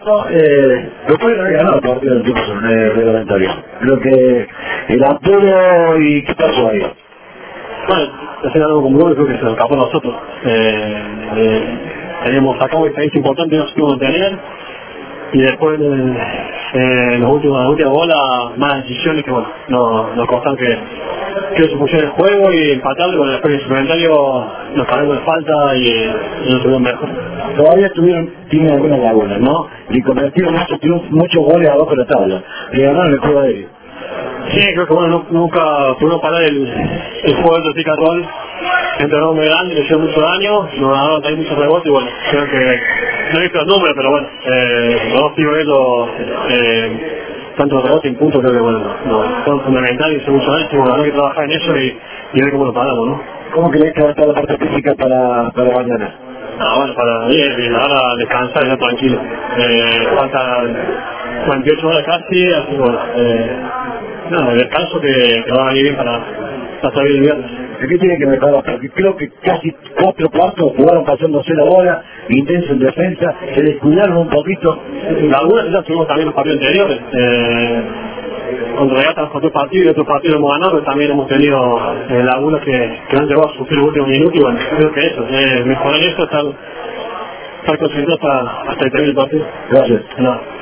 Lo pueden haber ganado el partido del tiempo reglamentario. Lo que el apuro y qué pasó ahí. Bueno, hacer algo como gol creo que se nos escapó a nosotros. Teníamos sacado una diferencia importante, no supimos tener. Y después en las últimas bolas, más decisiones que bueno, nos costaron que se pusiera el juego y empatarlo, y bueno, después en el suplementario nos cargamos de falta y nos tuvimos mejor. Todavía tienen algunas lagunas, ¿no? Y convirtieron muchos goles abajo de la tabla. Le ganaron el juego aéreo. Sí, creo que bueno, nunca pudimos parar el juego del pick and roll. Entrenó muy grande, le hicieron mucho daño, nos ganaron también muchos rebotes y bueno, creo que no he visto los números, pero bueno, los dos pivotes, tanto rebote y puntos, creo que bueno, son fundamentales y son mucho daño, tenemos que trabajar en eso y ver cómo lo paramos, ¿no? ¿Cómo crees que va a estar la parte física para mañana? Bueno, para bien, ahora descansar y estar tranquilo. Faltan 48 horas casi, así que bueno, el descanso que va a venir bien para salir el viernes. ¿De qué tiene que mejorar? Porque creo que casi 4 cuartos jugaron pasándose la bola, intenso en defensa, se descuidaron un poquito. Algunas ya tuvimos también los partidos anteriores. Contra Regatas con 2 partidos y otros partidos hemos ganado, pero también hemos tenido lagunas que han llegado a sufrir el último minuto y bueno, creo que eso, mejorar eso, estar concentrado hasta el tercer partido. Gracias. No.